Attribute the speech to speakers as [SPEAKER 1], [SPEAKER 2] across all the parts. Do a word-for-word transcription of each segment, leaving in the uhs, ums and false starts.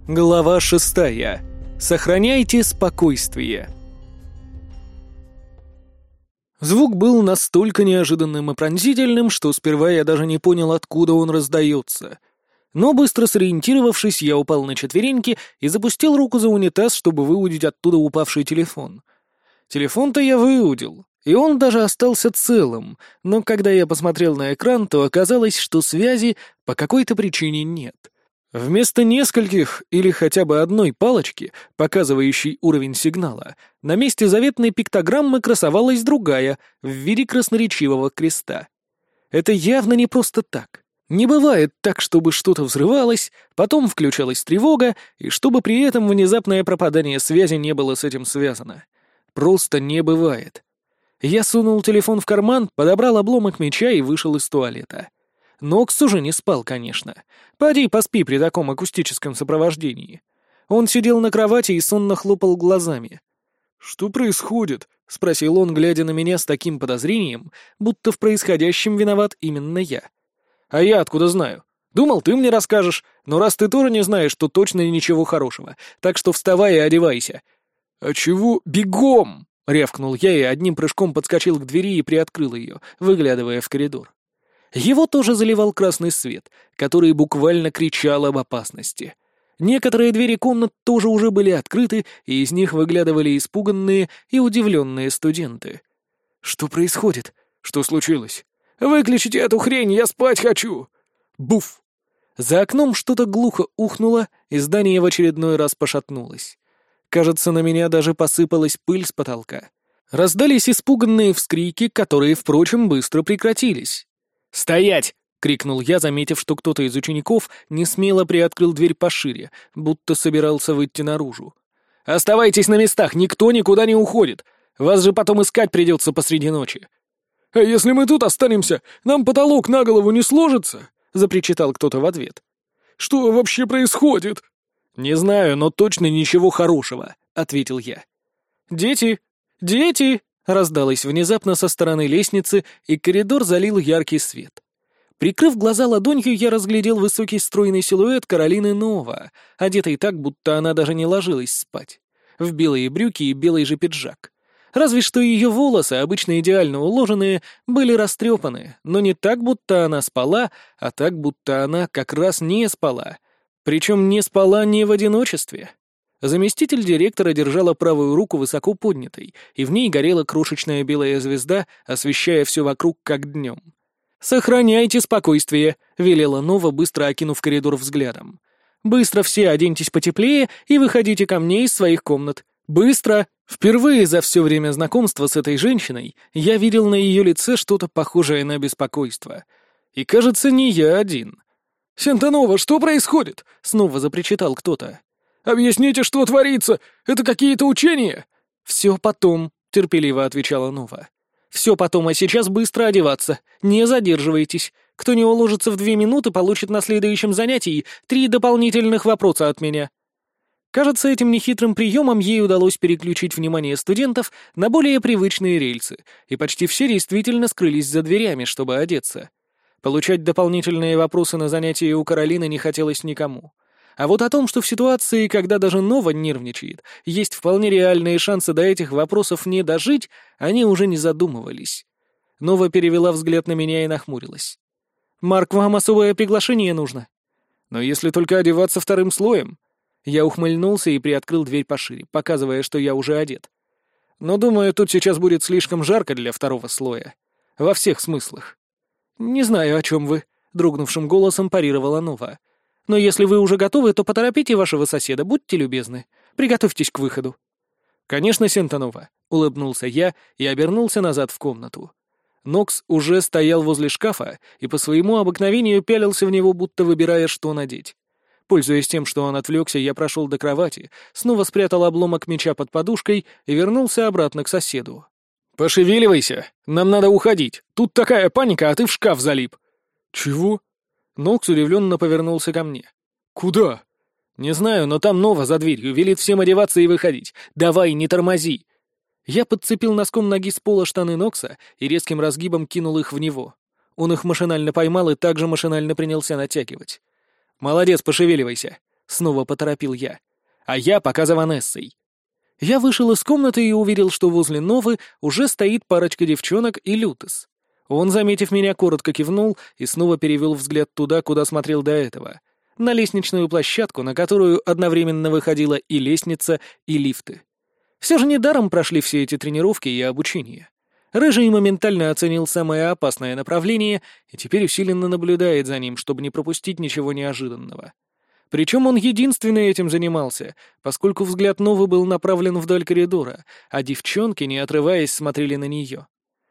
[SPEAKER 1] Глава шестая. Сохраняйте спокойствие. Звук был настолько неожиданным и пронзительным, что сперва я даже не понял, откуда он раздается. Но быстро сориентировавшись, я упал на четвереньки и запустил руку за унитаз, чтобы выудить оттуда упавший телефон. Телефон-то я выудил, и он даже остался целым, но когда я посмотрел на экран, то оказалось, что связи по какой-то причине нет. Вместо нескольких или хотя бы одной палочки, показывающей уровень сигнала, на месте заветной пиктограммы красовалась другая, в виде красноречивого креста. Это явно не просто так. Не бывает так, чтобы что-то взрывалось, потом включалась тревога, и чтобы при этом внезапное пропадание связи не было с этим связано. Просто не бывает. Я сунул телефон в карман, подобрал обломок меча и вышел из туалета. Нокс уже не спал, конечно. Поди поспи при таком акустическом сопровождении. Он сидел на кровати и сонно хлопал глазами. «Что происходит?» — спросил он, глядя на меня с таким подозрением, будто в происходящем виноват именно я. «А я откуда знаю? Думал, ты мне расскажешь, но раз ты тоже не знаешь, то точно ничего хорошего, так что вставай и одевайся». «А чего? Бегом!» — рявкнул я и одним прыжком подскочил к двери и приоткрыл ее, выглядывая в коридор. Его тоже заливал красный свет, который буквально кричал об опасности. Некоторые двери комнат тоже уже были открыты, и из них выглядывали испуганные и удивленные студенты. «Что происходит? Что случилось? Выключите эту хрень, я спать хочу!» Буф! За окном что-то глухо ухнуло, и здание в очередной раз пошатнулось. Кажется, на меня даже посыпалась пыль с потолка. Раздались испуганные вскрики, которые, впрочем, быстро прекратились. «Стоять!» — крикнул я, заметив, что кто-то из учеников несмело приоткрыл дверь пошире, будто собирался выйти наружу. «Оставайтесь на местах, никто никуда не уходит. Вас же потом искать придется посреди ночи». «А если мы тут останемся, нам потолок на голову не сложится?» — запричитал кто-то в ответ. «Что вообще происходит?» «Не знаю, но точно ничего хорошего», — ответил я. «Дети! Дети!» — раздалось внезапно со стороны лестницы, и коридор залил яркий свет. Прикрыв глаза ладонью, я разглядел высокий стройный силуэт Каролины Нова, одетой так, будто она даже не ложилась спать, в белые брюки и белый же пиджак. Разве что ее волосы, обычно идеально уложенные, были растрепаны, но не так, будто она спала, а так, будто она как раз не спала. Причем не спала не в одиночестве. Заместитель директора держала правую руку высоко поднятой, и в ней горела крошечная белая звезда, освещая все вокруг как днем. «Сохраняйте спокойствие», — велела Нова, быстро окинув коридор взглядом. «Быстро все оденьтесь потеплее и выходите ко мне из своих комнат. Быстро!» Впервые за все время знакомства с этой женщиной я видел на ее лице что-то похожее на беспокойство. И, кажется, не я один. «Сентанова, что происходит?» — снова запричитал кто-то. «Объясните, что творится! Это какие-то учения!» «Все потом», — терпеливо отвечала Нова. «Все потом, а сейчас быстро одеваться. Не задерживайтесь. Кто не уложится в две минуты, получит на следующем занятии три дополнительных вопроса от меня». Кажется, этим нехитрым приемом ей удалось переключить внимание студентов на более привычные рельсы, и почти все действительно скрылись за дверями, чтобы одеться. Получать дополнительные вопросы на занятии у Каролины не хотелось никому. А вот о том, что в ситуации, когда даже Нова нервничает, есть вполне реальные шансы до этих вопросов не дожить, они уже не задумывались. Нова перевела взгляд на меня и нахмурилась. «Марк, вам особое приглашение нужно?» «Но если только одеваться вторым слоем». Я ухмыльнулся и приоткрыл дверь пошире, показывая, что я уже одет. «Но, думаю, тут сейчас будет слишком жарко для второго слоя. Во всех смыслах». «Не знаю, о чем вы», — дрогнувшим голосом парировала Нова. «Но если вы уже готовы, то поторопите вашего соседа, будьте любезны. Приготовьтесь к выходу». «Конечно, Сентанова», — улыбнулся я и обернулся назад в комнату. Нокс уже стоял возле шкафа и по своему обыкновению пялился в него, будто выбирая, что надеть. Пользуясь тем, что он отвлекся, я прошел до кровати, снова спрятал обломок меча под подушкой и вернулся обратно к соседу. «Пошевеливайся! Нам надо уходить! Тут такая паника, а ты в шкаф залип!» «Чего?» Нокс удивленно повернулся ко мне. «Куда?» «Не знаю, но там Нова за дверью, велит всем одеваться и выходить. Давай, не тормози!» Я подцепил носком ноги с пола штаны Нокса и резким разгибом кинул их в него. Он их машинально поймал и также машинально принялся натягивать. «Молодец, пошевеливайся. снова поторопил я. «А я пока за Ванессой». Я вышел из комнаты и увидел, что возле Новы уже стоит парочка девчонок и Лютес. Он, заметив меня, коротко кивнул и снова перевел взгляд туда, куда смотрел до этого, на лестничную площадку, на которую одновременно выходила и лестница, и лифты. Все же недаром прошли все эти тренировки и обучение. Рыжий моментально оценил самое опасное направление и теперь усиленно наблюдает за ним, чтобы не пропустить ничего неожиданного. Причем он единственный этим занимался, поскольку взгляд Новы был направлен вдоль коридора, а девчонки, не отрываясь, смотрели на нее.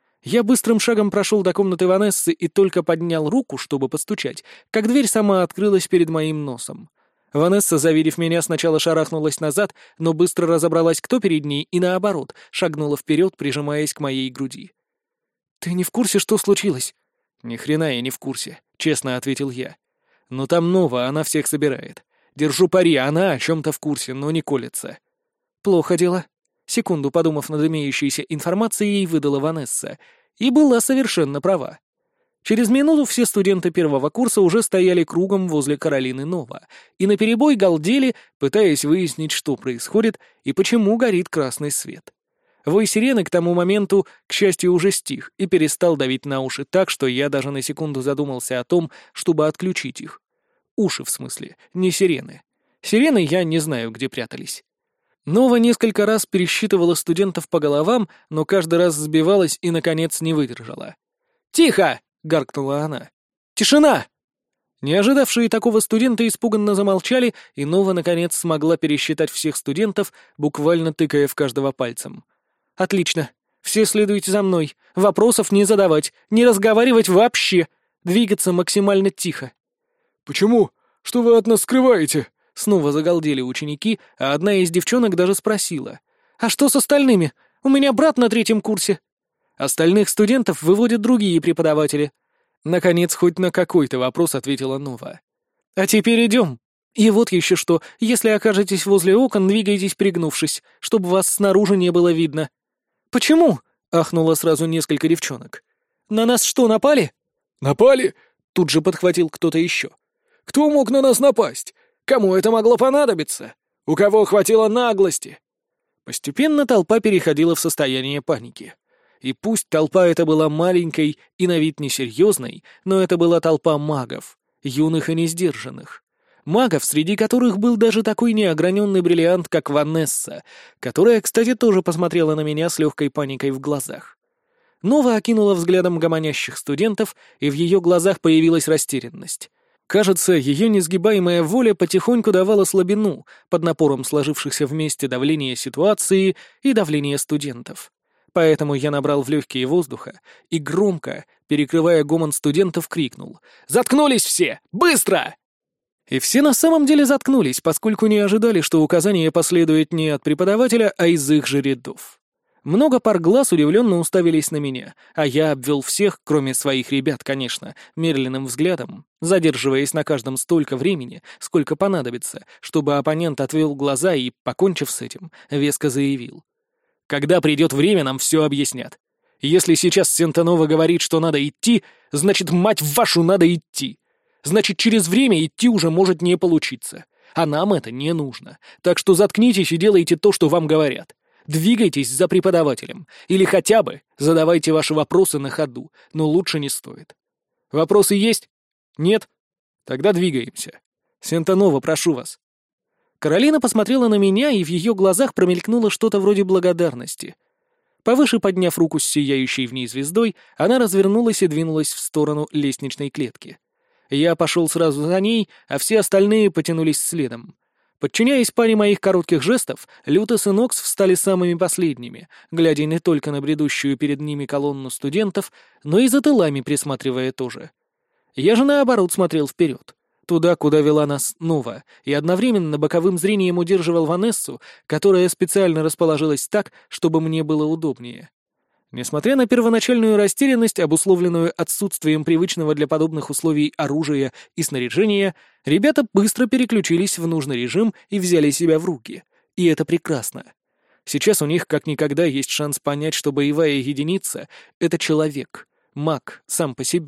[SPEAKER 1] Я быстрым шагом прошел до комнаты Ванессы и только поднял руку, чтобы постучать, как дверь сама открылась перед моим носом. Ванесса, завидев меня, сначала шарахнулась назад, но быстро разобралась, кто перед ней, и наоборот, шагнула вперед, прижимаясь к моей груди. «Ты не в курсе, что случилось?» «Ни хрена я не в курсе», — честно ответил я. «Но там Нова, она всех собирает. Держу пари, она о чем-то в курсе, но не колется». «Плохо дело». Секунду подумав над имеющейся информацией, выдала Ванесса. И была совершенно права. Через минуту все студенты первого курса уже стояли кругом возле Каролины Нова и наперебой галдели, пытаясь выяснить, что происходит и почему горит красный свет. Вой сирены к тому моменту, к счастью, уже стих и перестал давить на уши так, что я даже на секунду задумался о том, чтобы отключить их. Уши, в смысле, не сирены. Сирены я не знаю, где прятались. Нова несколько раз пересчитывала студентов по головам, но каждый раз сбивалась и, наконец, не выдержала. «Тихо!» — гаркнула она. «Тишина!» Не ожидавшие такого студента испуганно замолчали, и Нова, наконец, смогла пересчитать всех студентов, буквально тыкая в каждого пальцем. «Отлично. Все следуйте за мной. Вопросов не задавать, не разговаривать вообще. Двигаться максимально тихо».
[SPEAKER 2] «Почему? Что вы от нас скрываете?»
[SPEAKER 1] Снова загалдели ученики, а одна из девчонок даже спросила. «А что с остальными? У меня брат на третьем курсе». Остальных студентов выводят другие преподаватели. Наконец, хоть на какой-то вопрос ответила Нова. «А теперь идем. И вот еще что. Если окажетесь возле окон, двигайтесь пригнувшись, чтобы вас снаружи не было видно». «Почему?» — ахнуло сразу несколько девчонок. «На нас что, напали?»
[SPEAKER 2] «Напали?»
[SPEAKER 1] — тут же подхватил кто-то еще.
[SPEAKER 2] «Кто мог на нас напасть? Кому это могло понадобиться? У кого хватило наглости?»
[SPEAKER 1] Постепенно толпа переходила в состояние паники. И пусть толпа эта была маленькой и на вид несерьезной, но это была толпа магов, юных и несдержанных. Магов, среди которых был даже такой неограненный бриллиант, как Ванесса, которая, кстати, тоже посмотрела на меня с легкой паникой в глазах. Нова окинула взглядом гомонящих студентов, и в ее глазах появилась растерянность. Кажется, ее несгибаемая воля потихоньку давала слабину под напором сложившихся вместе давления ситуации и давления студентов. Поэтому я набрал в легкие воздуха и громко, перекрывая гомон студентов, крикнул: «Заткнулись все! Быстро!» И все на самом деле заткнулись, поскольку не ожидали, что указание последует не от преподавателя, а из их же рядов. Много пар глаз удивленно уставились на меня, а я обвел всех, кроме своих ребят, конечно, медленным взглядом, задерживаясь на каждом столько времени, сколько понадобится, чтобы оппонент отвел глаза и, покончив с этим, веско заявил: «Когда придет время, нам все объяснят. Если сейчас Сентанова говорит, что надо идти, значит, мать вашу, надо идти. Значит, через время идти уже может не получиться. А нам это не нужно. Так что заткнитесь и делайте то, что вам говорят. Двигайтесь за преподавателем. Или хотя бы задавайте ваши вопросы на ходу, но лучше не стоит. Вопросы есть? Нет? Тогда двигаемся. Сентанова, прошу вас». Каролина посмотрела на меня, и в ее глазах промелькнуло что-то вроде благодарности. Повыше подняв руку с сияющей в ней звездой, она развернулась и двинулась в сторону лестничной клетки. Я пошел сразу за ней, а все остальные потянулись следом. Подчиняясь паре моих коротких жестов, Лютес и Нокс встали самыми последними, глядя не только на бредущую перед ними колонну студентов, но и за тылами присматривая тоже. Я же, наоборот, смотрел вперед, туда, куда вела нас Нова, и одновременно боковым зрением удерживал Ванессу, которая специально расположилась так, чтобы мне было удобнее. Несмотря на первоначальную растерянность, обусловленную отсутствием привычного для подобных условий оружия и снаряжения, ребята быстро переключились в нужный режим и взяли себя в руки. И это прекрасно. Сейчас у них как никогда есть шанс понять, что боевая единица — это человек, маг сам по себе,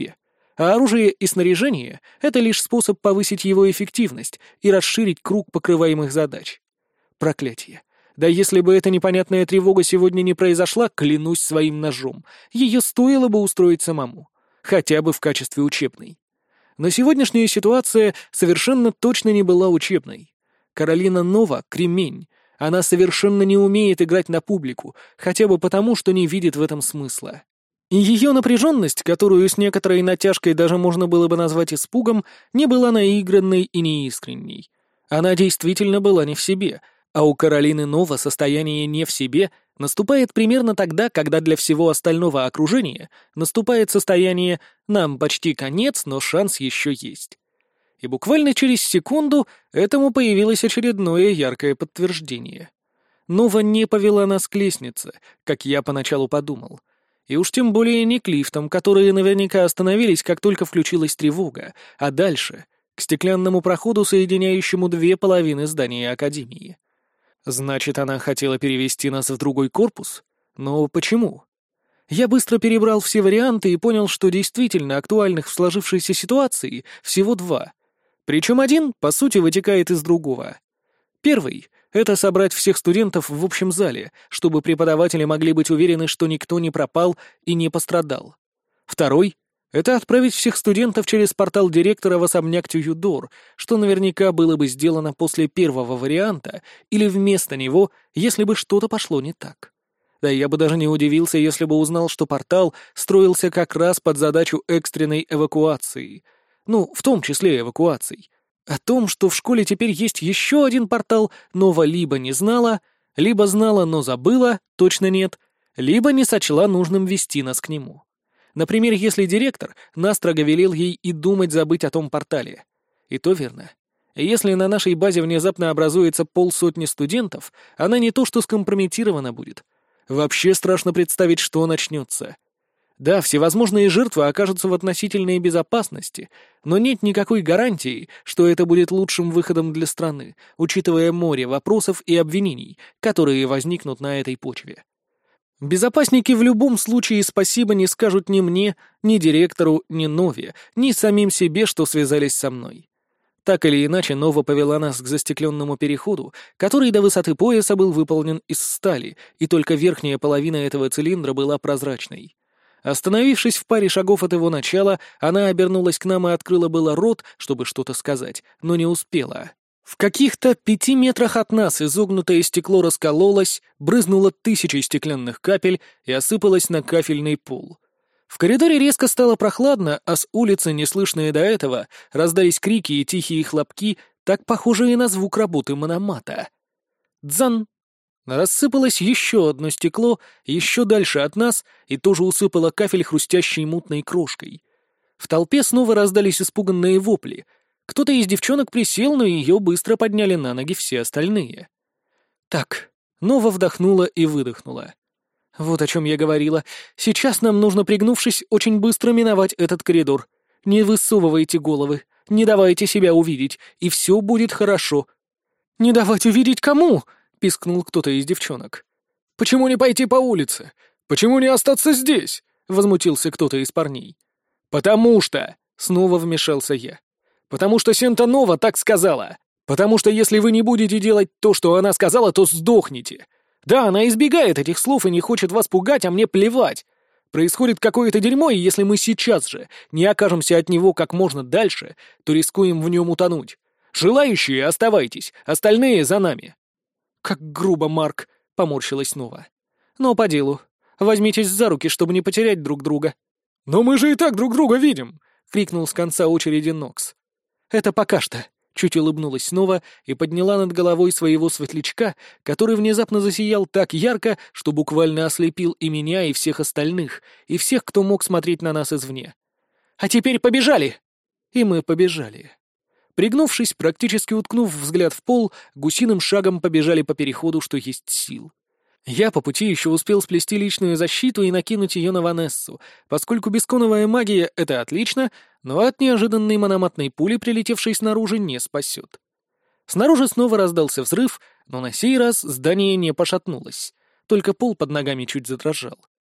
[SPEAKER 1] А оружие и снаряжение — это лишь способ повысить его эффективность и расширить круг покрываемых задач. Проклятие. Да если бы эта непонятная тревога сегодня не произошла, клянусь своим ножом, ее стоило бы устроить самому, хотя бы в качестве учебной. Но сегодняшняя ситуация совершенно точно не была учебной. Каролина Нова — кремень. Она совершенно не умеет играть на публику, хотя бы потому, что не видит в этом смысла. И ее напряженность, которую с некоторой натяжкой даже можно было бы назвать испугом, не была наигранной и неискренней. Она действительно была не в себе, а у Каролины Нова состояние «не в себе» наступает примерно тогда, когда для всего остального окружения наступает состояние «нам почти конец, но шанс еще есть». И буквально через секунду этому появилось очередное яркое подтверждение. Нова не повела нас к лестнице, как я поначалу подумал. И уж тем более не к лифтам, которые наверняка остановились, как только включилась тревога, а дальше — к стеклянному проходу, соединяющему две половины здания Академии. Значит, она хотела перевести нас в другой корпус? Но почему? Я быстро перебрал все варианты и понял, что действительно актуальных в сложившейся ситуации всего два. Причем один, по сути, вытекает из другого. Первый — это собрать всех студентов в общем зале, чтобы преподаватели могли быть уверены, что никто не пропал и не пострадал. Второй — это отправить всех студентов через портал директора в особняк Тююдор, что наверняка было бы сделано после первого варианта или вместо него, если бы что-то пошло не так. Да я бы даже не удивился, если бы узнал, что портал строился как раз под задачу экстренной эвакуации. Ну, в том числе эвакуаций. О том, что в школе теперь есть еще один портал, Нова либо не знала, либо знала, но забыла, точно нет, либо не сочла нужным вести нас к нему. Например, если директор настрого велел ей и думать забыть о том портале. И то верно. Если на нашей базе внезапно образуется полсотни студентов, она не то что скомпрометирована будет. Вообще страшно представить, что начнется. Да, всевозможные жертвы окажутся в относительной безопасности, но нет никакой гарантии, что это будет лучшим выходом для страны, учитывая море вопросов и обвинений, которые возникнут на этой почве. Безопасники в любом случае спасибо не скажут ни мне, ни директору, ни Нове, ни самим себе, что связались со мной. Так или иначе, Нова повела нас к застекленному переходу, который до высоты пояса был выполнен из стали, и только верхняя половина этого цилиндра была прозрачной. Остановившись в паре шагов от его начала, она обернулась к нам и открыла было рот, чтобы что-то сказать, но не успела. В каких-то пяти метрах от нас изогнутое стекло раскололось, брызнуло тысячей стеклянных капель и осыпалось на кафельный пол. В коридоре резко стало прохладно, а с улицы, неслышные до этого, раздались крики и тихие хлопки, так похожие на звук работы мономата. Дзан! Рассыпалось еще одно стекло, еще дальше от нас, и тоже усыпало кафель хрустящей мутной крошкой. В толпе снова раздались испуганные вопли. Кто-то из девчонок присел, но ее быстро подняли на ноги все остальные. Так, Нова вдохнула и выдохнула. Вот о чем я говорила. Сейчас нам нужно, пригнувшись, очень быстро миновать этот коридор. Не высовывайте головы, не давайте себя увидеть, и все будет хорошо. «Не давать увидеть кому?» — пискнул кто-то из девчонок.
[SPEAKER 2] «Почему не пойти по улице? Почему не остаться здесь?» — возмутился кто-то из парней. «Потому что...» — снова вмешался я. «Потому что Сента-Нова так сказала. Потому что если вы не будете делать то, что она сказала, то сдохнете. Да, она избегает этих слов и не хочет вас пугать, а мне плевать. Происходит какое-то дерьмо, и если мы сейчас же не окажемся от него как можно дальше, то рискуем в нем утонуть. Желающие оставайтесь, остальные за нами».
[SPEAKER 1] «Как грубо, Марк», — поморщилась Нова. «Но по делу. Возьмитесь за руки, чтобы не потерять друг друга».
[SPEAKER 2] «Но мы же и так друг друга видим», — крикнул с конца очереди Нокс.
[SPEAKER 1] «Это пока что», — чуть улыбнулась Нова и подняла над головой своего светлячка, который внезапно засиял так ярко, что буквально ослепил и меня, и всех остальных, и всех, кто мог смотреть на нас извне. «А теперь побежали!» И мы побежали. Пригнувшись, практически уткнув взгляд в пол, гусиным шагом побежали по переходу, что есть сил. Я по пути еще успел сплести личную защиту и накинуть ее на Ванессу, поскольку бесконовая магия — это отлично, но от неожиданной мономатной пули, прилетевшей снаружи, не спасет. Снаружи снова раздался взрыв, но на сей раз здание не пошатнулось, только пол под ногами чуть задрожал.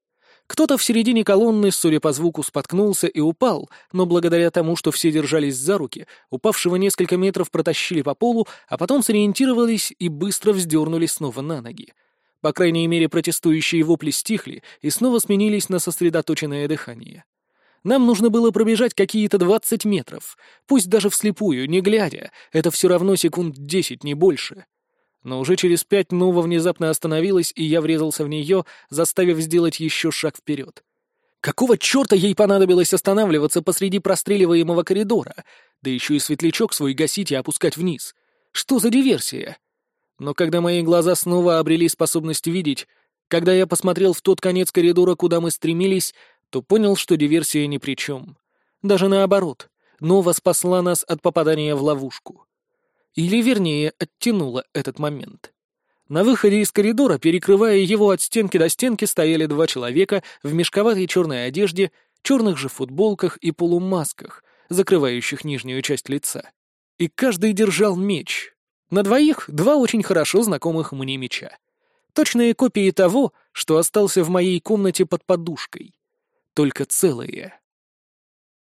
[SPEAKER 1] Кто-то в середине колонны, судя по звуку, споткнулся и упал, но благодаря тому, что все держались за руки, упавшего несколько метров протащили по полу, а потом сориентировались и быстро вздернули снова на ноги. По крайней мере, протестующие вопли стихли и снова сменились на сосредоточенное дыхание. Нам нужно было пробежать какие-то двадцать метров, пусть даже вслепую, не глядя, это все равно секунд десять, не больше. Но уже через пять Нова внезапно остановилась, и я врезался в нее, заставив сделать еще шаг вперед. Какого черта ей понадобилось останавливаться посреди простреливаемого коридора, да еще и светлячок свой гасить и опускать вниз? Что за диверсия? Но когда мои глаза снова обрели способность видеть, когда я посмотрел в тот конец коридора, куда мы стремились, то понял, что диверсия ни при чем. Даже наоборот, Нова спасла нас от попадания в ловушку. Или, вернее, оттянула этот момент. На выходе из коридора, перекрывая его от стенки до стенки, стояли два человека в мешковатой черной одежде, черных же футболках и полумасках, закрывающих нижнюю часть лица. И каждый держал меч. На двоих два очень хорошо знакомых мне меча. Точные копии того, что остался в моей комнате под подушкой. Только целые.